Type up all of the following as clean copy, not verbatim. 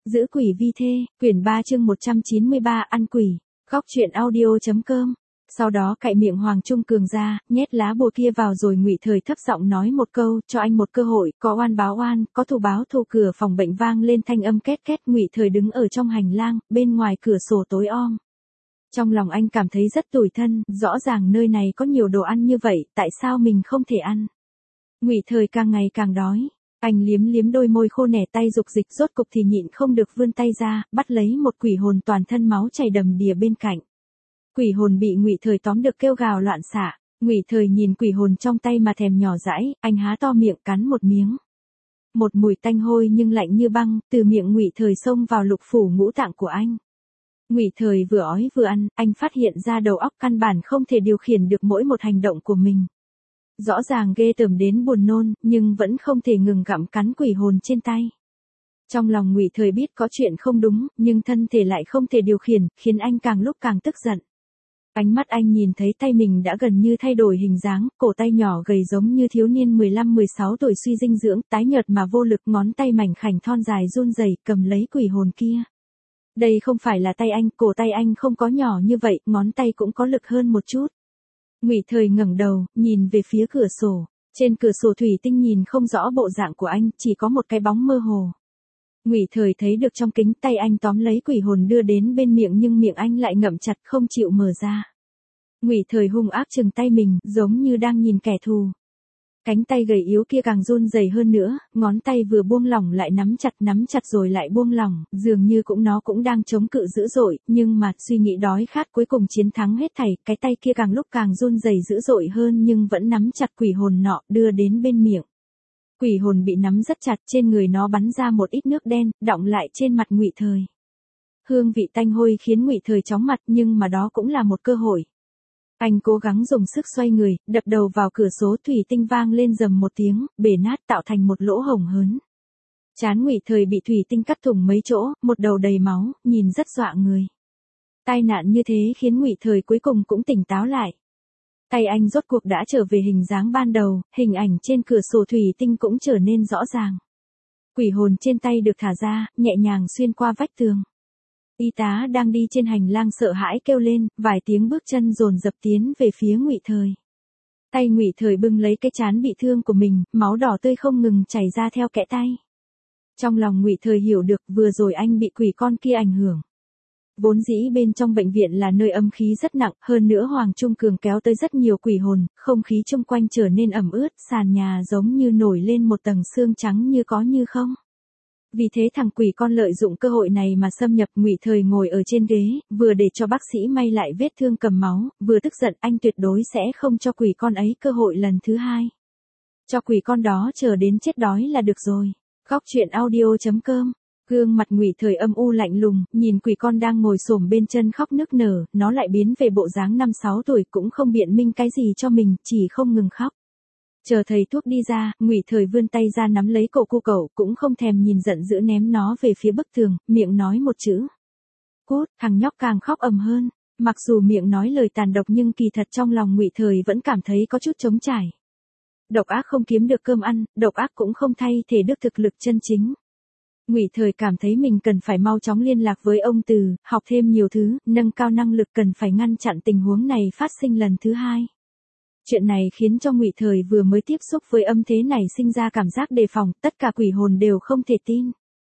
Giữ quỷ vi thê, quyển 3 chương 193 ăn quỷ, góc truyện audio.com. Sau đó cạy miệng Hoàng Trung Cường ra, nhét lá bùa kia vào rồi Ngụy Thời thấp giọng nói một câu, cho anh một cơ hội, có oan báo oan, có thù báo thù. Cửa phòng bệnh vang lên thanh âm két két. Ngụy Thời đứng ở trong hành lang, bên ngoài cửa sổ tối om. Trong lòng anh cảm thấy rất tủi thân, rõ ràng nơi này có nhiều đồ ăn như vậy, tại sao mình không thể ăn? Ngụy Thời càng ngày càng đói. Anh liếm liếm đôi môi khô nẻ, tay dục dịch, rốt cục thì nhịn không được vươn tay ra, bắt lấy một quỷ hồn toàn thân máu chảy đầm đìa bên cạnh. Quỷ hồn bị Ngụy Thời tóm được kêu gào loạn xạ. Ngụy Thời nhìn quỷ hồn trong tay mà thèm nhỏ dãi, anh há to miệng cắn một miếng. Một mùi tanh hôi nhưng lạnh như băng, từ miệng Ngụy Thời xông vào lục phủ ngũ tạng của anh. Ngụy Thời vừa ói vừa ăn, anh phát hiện ra đầu óc căn bản không thể điều khiển được mỗi một hành động của mình. Rõ ràng ghê tởm đến buồn nôn, nhưng vẫn không thể ngừng gặm cắn quỷ hồn trên tay. Trong lòng Ngụy Thời biết có chuyện không đúng, nhưng thân thể lại không thể điều khiển, khiến anh càng lúc càng tức giận. Ánh mắt anh nhìn thấy tay mình đã gần như thay đổi hình dáng, cổ tay nhỏ gầy giống như thiếu niên 15-16 tuổi suy dinh dưỡng, tái nhợt mà vô lực, ngón tay mảnh khảnh thon dài run rẩy cầm lấy quỷ hồn kia. Đây không phải là tay anh, cổ tay anh không có nhỏ như vậy, ngón tay cũng có lực hơn một chút. Ngụy Thời ngẩng đầu, nhìn về phía cửa sổ. Trên cửa sổ thủy tinh nhìn không rõ bộ dạng của anh, chỉ có một cái bóng mơ hồ. Ngụy Thời thấy được trong kính, tay anh tóm lấy quỷ hồn đưa đến bên miệng nhưng miệng anh lại ngậm chặt không chịu mở ra. Ngụy Thời hung ác chừng tay mình, giống như đang nhìn kẻ thù. Cánh tay gầy yếu kia càng run rẩy hơn nữa, ngón tay vừa buông lỏng lại nắm chặt rồi lại buông lỏng, dường như nó cũng đang chống cự dữ dội, nhưng mà suy nghĩ đói khát cuối cùng chiến thắng hết thảy, cái tay kia càng lúc càng run rẩy dữ dội hơn nhưng vẫn nắm chặt quỷ hồn nọ, đưa đến bên miệng. Quỷ hồn bị nắm rất chặt, trên người nó bắn ra một ít nước đen, đọng lại trên mặt Ngụy Thời. Hương vị tanh hôi khiến Ngụy Thời chóng mặt, nhưng mà đó cũng là một cơ hội. Anh cố gắng dùng sức xoay người, đập đầu vào cửa sổ, thủy tinh vang lên rầm một tiếng, bể nát tạo thành một lỗ hổng hớn. Trán Ngụy Thời bị thủy tinh cắt thủng mấy chỗ, một đầu đầy máu, nhìn rất dọa người. Tai nạn như thế khiến Ngụy Thời cuối cùng cũng tỉnh táo lại. Tay anh rốt cuộc đã trở về hình dáng ban đầu, hình ảnh trên cửa sổ thủy tinh cũng trở nên rõ ràng. Quỷ hồn trên tay được thả ra, nhẹ nhàng xuyên qua vách tường. Y tá đang đi trên hành lang sợ hãi kêu lên, vài tiếng bước chân dồn dập tiến về phía Ngụy Thời. Tay Ngụy Thời bưng lấy cái trán bị thương của mình, máu đỏ tươi không ngừng chảy ra theo kẽ tay. Trong lòng Ngụy Thời hiểu được, vừa rồi anh bị quỷ con kia ảnh hưởng. Vốn dĩ bên trong bệnh viện là nơi âm khí rất nặng, hơn nữa Hoàng Trung Cường kéo tới rất nhiều quỷ hồn, không khí xung quanh trở nên ẩm ướt, sàn nhà giống như nổi lên một tầng sương trắng như có như không. Vì thế thằng quỷ con lợi dụng cơ hội này mà xâm nhập. Ngụy Thời ngồi ở trên ghế, vừa để cho bác sĩ may lại vết thương cầm máu, vừa tức giận, anh tuyệt đối sẽ không cho quỷ con ấy cơ hội lần thứ hai. Cho quỷ con đó chờ đến chết đói là được rồi. Góc truyện audio.com. Gương mặt Ngụy Thời âm u lạnh lùng, nhìn quỷ con đang ngồi xổm bên chân khóc nức nở, nó lại biến về bộ dáng 5-6 tuổi, cũng không biện minh cái gì cho mình, chỉ không ngừng khóc. Chờ thầy thuốc đi ra, Ngụy Thời vươn tay ra nắm lấy cổ cô cậu, cũng không thèm nhìn giận dữ ném nó về phía bức tường, miệng nói một chữ. Cút. Thằng nhóc càng khóc ầm hơn. Mặc dù miệng nói lời tàn độc nhưng kỳ thật trong lòng Ngụy Thời vẫn cảm thấy có chút trống trải. Độc ác không kiếm được cơm ăn, độc ác cũng không thay thế được thực lực chân chính. Ngụy Thời cảm thấy mình cần phải mau chóng liên lạc với ông Từ, học thêm nhiều thứ, nâng cao năng lực, cần phải ngăn chặn tình huống này phát sinh lần thứ hai. Chuyện này khiến cho Ngụy Thời vừa mới tiếp xúc với âm thế này sinh ra cảm giác đề phòng, tất cả quỷ hồn đều không thể tin.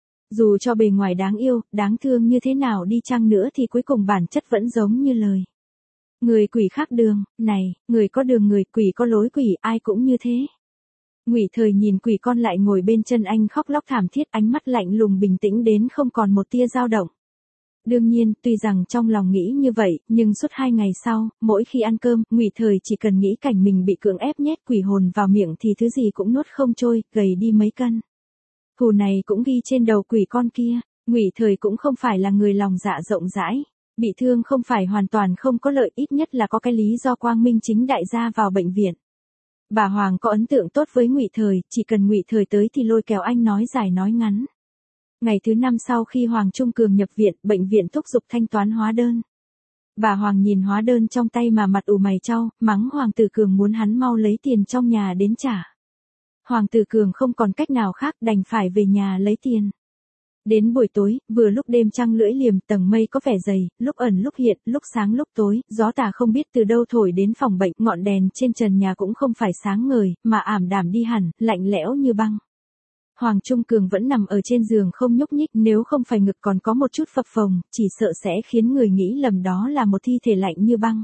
Dù cho bề ngoài đáng yêu, đáng thương như thế nào đi chăng nữa thì cuối cùng bản chất vẫn giống như lời. Người quỷ khác đường, này, người có đường người, quỷ có lối quỷ, ai cũng như thế. Ngụy Thời nhìn quỷ con lại ngồi bên chân anh khóc lóc thảm thiết, ánh mắt lạnh lùng bình tĩnh đến không còn một tia dao động. Đương nhiên, tuy rằng trong lòng nghĩ như vậy, nhưng suốt 2 ngày sau, mỗi khi ăn cơm, Ngụy Thời chỉ cần nghĩ cảnh mình bị cưỡng ép nhét quỷ hồn vào miệng thì thứ gì cũng nuốt không trôi, gầy đi mấy cân. Thù này cũng ghi trên đầu quỷ con kia. Ngụy Thời cũng không phải là người lòng dạ rộng rãi. Bị thương không phải hoàn toàn không có lợi, ít nhất là có cái lý do quang minh chính đại ra vào bệnh viện. Bà Hoàng có ấn tượng tốt với Ngụy Thời, chỉ cần Ngụy Thời tới thì lôi kéo anh nói dài nói ngắn. Ngày thứ 5 sau khi Hoàng Trung Cường nhập viện, bệnh viện thúc giục thanh toán hóa đơn. Bà Hoàng nhìn hóa đơn trong tay mà mặt ủ mày chau, mắng Hoàng Tử Cường muốn hắn mau lấy tiền trong nhà đến trả. Hoàng Tử Cường không còn cách nào khác, đành phải về nhà lấy tiền. Đến buổi tối, vừa lúc đêm trăng lưỡi liềm, tầng mây có vẻ dày, lúc ẩn lúc hiện, lúc sáng lúc tối, gió tà không biết từ đâu thổi đến phòng bệnh, ngọn đèn trên trần nhà cũng không phải sáng ngời, mà ảm đạm đi hẳn, lạnh lẽo như băng. Hoàng Trung Cường vẫn nằm ở trên giường không nhúc nhích, nếu không phải ngực còn có một chút phập phồng, chỉ sợ sẽ khiến người nghĩ lầm đó là một thi thể lạnh như băng.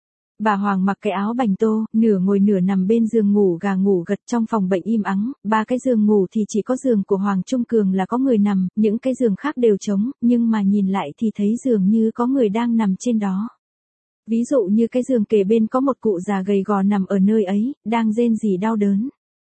Bà Hoàng mặc cái áo bành tô, nửa ngồi nửa nằm bên giường ngủ gà ngủ gật trong phòng bệnh im ắng, ba cái giường ngủ thì chỉ có giường của Hoàng Trung Cường là có người nằm, những cái giường khác đều trống, nhưng mà nhìn lại thì thấy dường như có người đang nằm trên đó. Ví dụ như cái giường kề bên có một cụ già gầy gò nằm ở nơi ấy, đang rên rỉ đau đớn.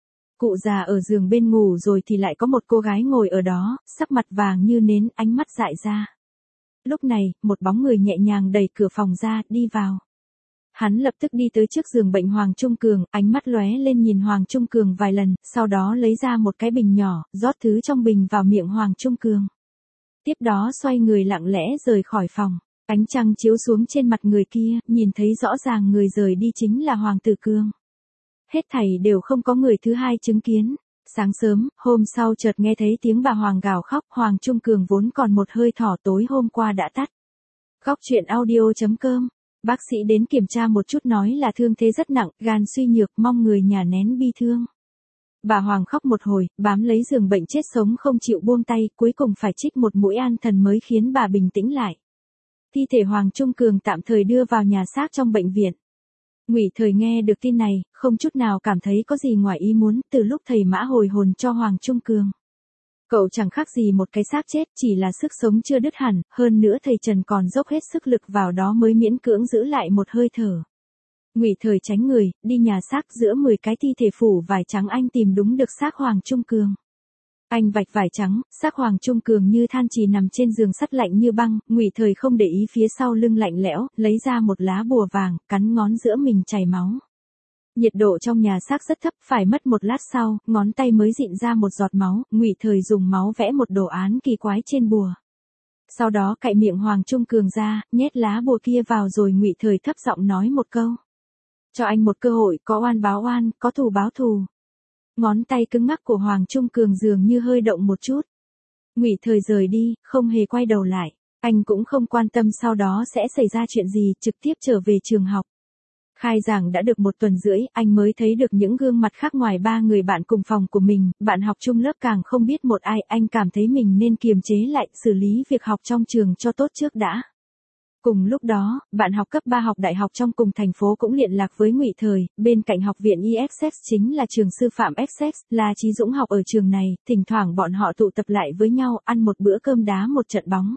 Cụ già ở giường bên ngủ rồi thì lại có một cô gái ngồi ở đó, sắc mặt vàng như nến, ánh mắt dại ra. Lúc này, một bóng người nhẹ nhàng đẩy cửa phòng ra, đi vào. Hắn lập tức đi tới trước giường bệnh Hoàng Trung Cường, ánh mắt lóe lên nhìn Hoàng Trung Cường vài lần, sau đó lấy ra một cái bình nhỏ, rót thứ trong bình vào miệng Hoàng Trung Cường. Tiếp đó xoay người lặng lẽ rời khỏi phòng. Ánh trăng chiếu xuống trên mặt người kia, nhìn thấy rõ ràng người rời đi chính là Hoàng Tử Cường. Hết thảy đều không có người thứ hai chứng kiến. Sáng sớm, hôm sau chợt nghe thấy tiếng bà Hoàng gào khóc, Hoàng Trung Cường vốn còn một hơi thở tối hôm qua đã tắt. Góc truyện audio.com. Bác sĩ đến kiểm tra một chút nói là thương thế rất nặng, gan suy nhược, mong người nhà nén bi thương. Bà Hoàng khóc một hồi, bám lấy giường bệnh chết sống không chịu buông tay, cuối cùng phải trích một mũi an thần mới khiến bà bình tĩnh lại. Thi thể Hoàng Trung Cường tạm thời đưa vào nhà xác trong bệnh viện. Ngụy Thời nghe được tin này, không chút nào cảm thấy có gì ngoài ý muốn, từ lúc thầy Mã hồi hồn cho Hoàng Trung Cường. Cậu chẳng khác gì một cái xác chết, chỉ là sức sống chưa đứt hẳn, hơn nữa thầy Trần còn dốc hết sức lực vào đó mới miễn cưỡng giữ lại một hơi thở. Ngụy Thời tránh người, đi nhà xác giữa 10 cái thi thể phủ vải trắng anh tìm đúng được xác Hoàng Trung Cường. Anh vạch vải trắng, xác Hoàng Trung Cường như than chì nằm trên giường sắt lạnh như băng, Ngụy Thời không để ý phía sau lưng lạnh lẽo, lấy ra một lá bùa vàng, cắn ngón giữa mình chảy máu. Nhiệt độ trong nhà xác rất thấp, phải mất một lát sau, ngón tay mới dịn ra một giọt máu, Ngụy Thời dùng máu vẽ một đồ án kỳ quái trên bùa. Sau đó cạy miệng Hoàng Trung Cường ra, nhét lá bùa kia vào rồi Ngụy Thời thấp giọng nói một câu. Cho anh một cơ hội, có oan báo oan, có thù báo thù. Ngón tay cứng ngắc của Hoàng Trung Cường dường như hơi động một chút. Ngụy Thời rời đi, không hề quay đầu lại. Anh cũng không quan tâm sau đó sẽ xảy ra chuyện gì, trực tiếp trở về trường học. Khai giảng đã được 1 tuần rưỡi, anh mới thấy được những gương mặt khác ngoài 3 người bạn cùng phòng của mình, bạn học chung lớp càng không biết một ai, anh cảm thấy mình nên kiềm chế lại, xử lý việc học trong trường cho tốt trước đã. Cùng lúc đó, bạn học cấp 3 học đại học trong cùng thành phố cũng liên lạc với Ngụy Thời, bên cạnh học viện ESS chính là trường sư phạm Essex, La Chí Dũng học ở trường này, thỉnh thoảng bọn họ tụ tập lại với nhau, ăn một bữa cơm đá một trận bóng.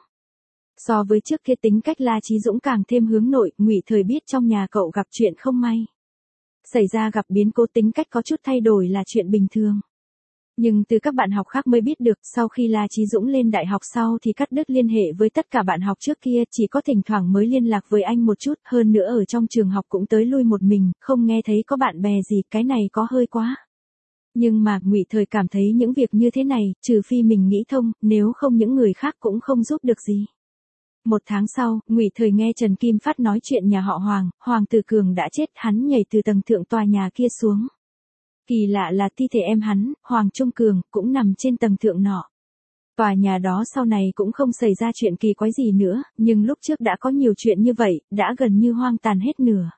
So với trước kia tính cách La Chí Dũng càng thêm hướng nội, Ngụy Thời biết trong nhà cậu gặp chuyện không may. Xảy ra gặp biến cố tính cách có chút thay đổi là chuyện bình thường. Nhưng từ các bạn học khác mới biết được, sau khi La Chí Dũng lên đại học sau thì cắt đứt liên hệ với tất cả bạn học trước kia, chỉ có thỉnh thoảng mới liên lạc với anh một chút, hơn nữa ở trong trường học cũng tới lui một mình, không nghe thấy có bạn bè gì, cái này có hơi quá. Nhưng mà, Ngụy Thời cảm thấy những việc như thế này, trừ phi mình nghĩ thông, nếu không những người khác cũng không giúp được gì. 1 tháng sau, Ngụy Thời nghe Trần Kim Phát nói chuyện nhà họ Hoàng Tử Cường đã chết, hắn nhảy từ tầng thượng tòa nhà kia xuống. Kỳ lạ là thi thể em hắn, Hoàng Trung Cường, cũng nằm trên tầng thượng nọ. Tòa nhà đó sau này cũng không xảy ra chuyện kỳ quái gì nữa, nhưng lúc trước đã có nhiều chuyện như vậy, đã gần như hoang tàn hết nửa.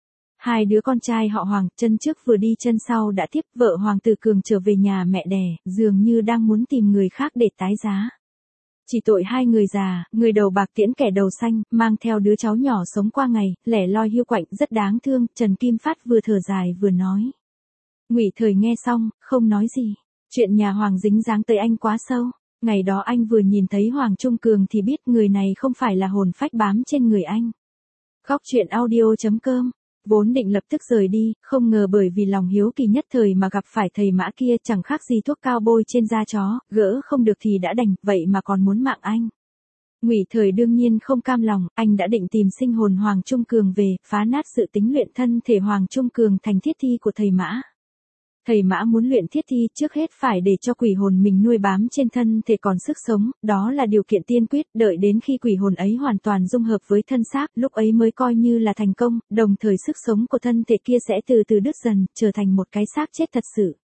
2 đứa con trai họ Hoàng, chân trước vừa đi chân sau đã tiếp, vợ Hoàng Tử Cường trở về nhà mẹ đẻ, dường như đang muốn tìm người khác để tái giá. Chỉ tội 2 người già, người đầu bạc tiễn kẻ đầu xanh, mang theo đứa cháu nhỏ sống qua ngày, lẻ loi hiu quạnh, rất đáng thương, Trần Kim Phát vừa thở dài vừa nói. Ngụy Thời nghe xong, không nói gì. Chuyện nhà Hoàng dính dáng tới anh quá sâu. Ngày đó anh vừa nhìn thấy Hoàng Trung Cường thì biết người này không phải là hồn phách bám trên người anh. Góc truyện audio.com. Vốn định lập tức rời đi, không ngờ bởi vì lòng hiếu kỳ nhất thời mà gặp phải thầy Mã kia, chẳng khác gì thuốc cao bôi trên da chó, gỡ không được thì đã đành, vậy mà còn muốn mạng anh. Ngụy Thời đương nhiên không cam lòng, anh đã định tìm sinh hồn Hoàng Trung Cường về, phá nát sự tính luyện thân thể Hoàng Trung Cường thành thiết thi của thầy Mã. Thầy Mã muốn luyện thiết thi trước hết phải để cho quỷ hồn mình nuôi bám trên thân thể còn sức sống, đó là điều kiện tiên quyết, đợi đến khi quỷ hồn ấy hoàn toàn dung hợp với thân xác, lúc ấy mới coi như là thành công, đồng thời sức sống của thân thể kia sẽ từ từ đứt dần, trở thành một cái xác chết thật sự.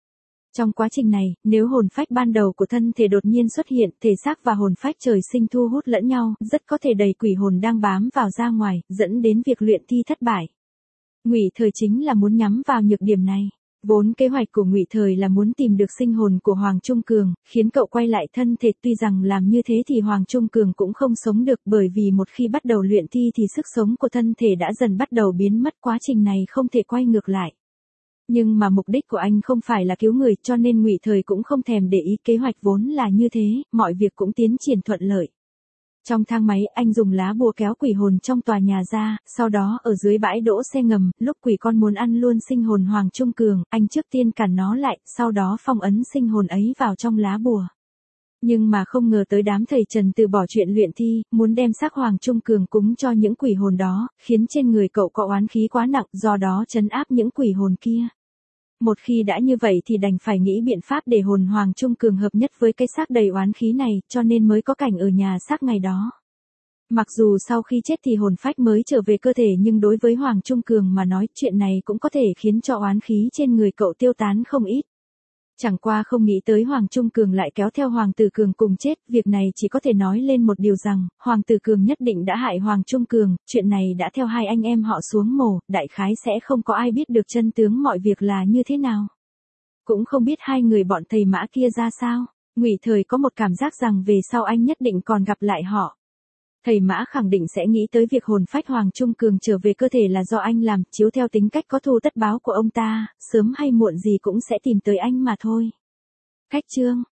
Trong quá trình này, nếu hồn phách ban đầu của thân thể đột nhiên xuất hiện, thể xác và hồn phách trời sinh thu hút lẫn nhau, rất có thể đẩy quỷ hồn đang bám vào ra ngoài, dẫn đến việc luyện thi thất bại. Ngụy Thời chính là muốn nhắm vào nhược điểm này. Vốn kế hoạch của Ngụy Thời là muốn tìm được sinh hồn của Hoàng Trung Cường, khiến cậu quay lại thân thể, tuy rằng làm như thế thì Hoàng Trung Cường cũng không sống được, bởi vì một khi bắt đầu luyện thi thì sức sống của thân thể đã dần bắt đầu biến mất, quá trình này không thể quay ngược lại. Nhưng mà mục đích của anh không phải là cứu người, cho nên Ngụy Thời cũng không thèm để ý, kế hoạch vốn là như thế, mọi việc cũng tiến triển thuận lợi. Trong thang máy, anh dùng lá bùa kéo quỷ hồn trong tòa nhà ra, sau đó ở dưới bãi đỗ xe ngầm, lúc quỷ con muốn ăn luôn sinh hồn Hoàng Trung Cường, anh trước tiên cản nó lại, sau đó phong ấn sinh hồn ấy vào trong lá bùa. Nhưng mà không ngờ tới đám thầy Trần từ bỏ chuyện luyện thi, muốn đem xác Hoàng Trung Cường cúng cho những quỷ hồn đó, khiến trên người cậu có oán khí quá nặng, do đó trấn áp những quỷ hồn kia. Một khi đã như vậy thì đành phải nghĩ biện pháp để hồn Hoàng Trung Cường hợp nhất với cái xác đầy oán khí này, cho nên mới có cảnh ở nhà xác ngày đó. Mặc dù sau khi chết thì hồn phách mới trở về cơ thể, nhưng đối với Hoàng Trung Cường mà nói, chuyện này cũng có thể khiến cho oán khí trên người cậu tiêu tán không ít. Chẳng qua không nghĩ tới Hoàng Trung Cường lại kéo theo Hoàng Tử Cường cùng chết, việc này chỉ có thể nói lên một điều rằng, Hoàng Tử Cường nhất định đã hại Hoàng Trung Cường, chuyện này đã theo hai anh em họ xuống mồ, đại khái sẽ không có ai biết được chân tướng mọi việc là như thế nào. Cũng không biết hai người bọn thầy Mã kia ra sao, Ngụy Thời có một cảm giác rằng về sau anh nhất định còn gặp lại họ. Thầy Mã khẳng định sẽ nghĩ tới việc hồn phách Hoàng Trung Cường trở về cơ thể là do anh làm, chiếu theo tính cách có thù tất báo của ông ta, sớm hay muộn gì cũng sẽ tìm tới anh mà thôi. Cách chương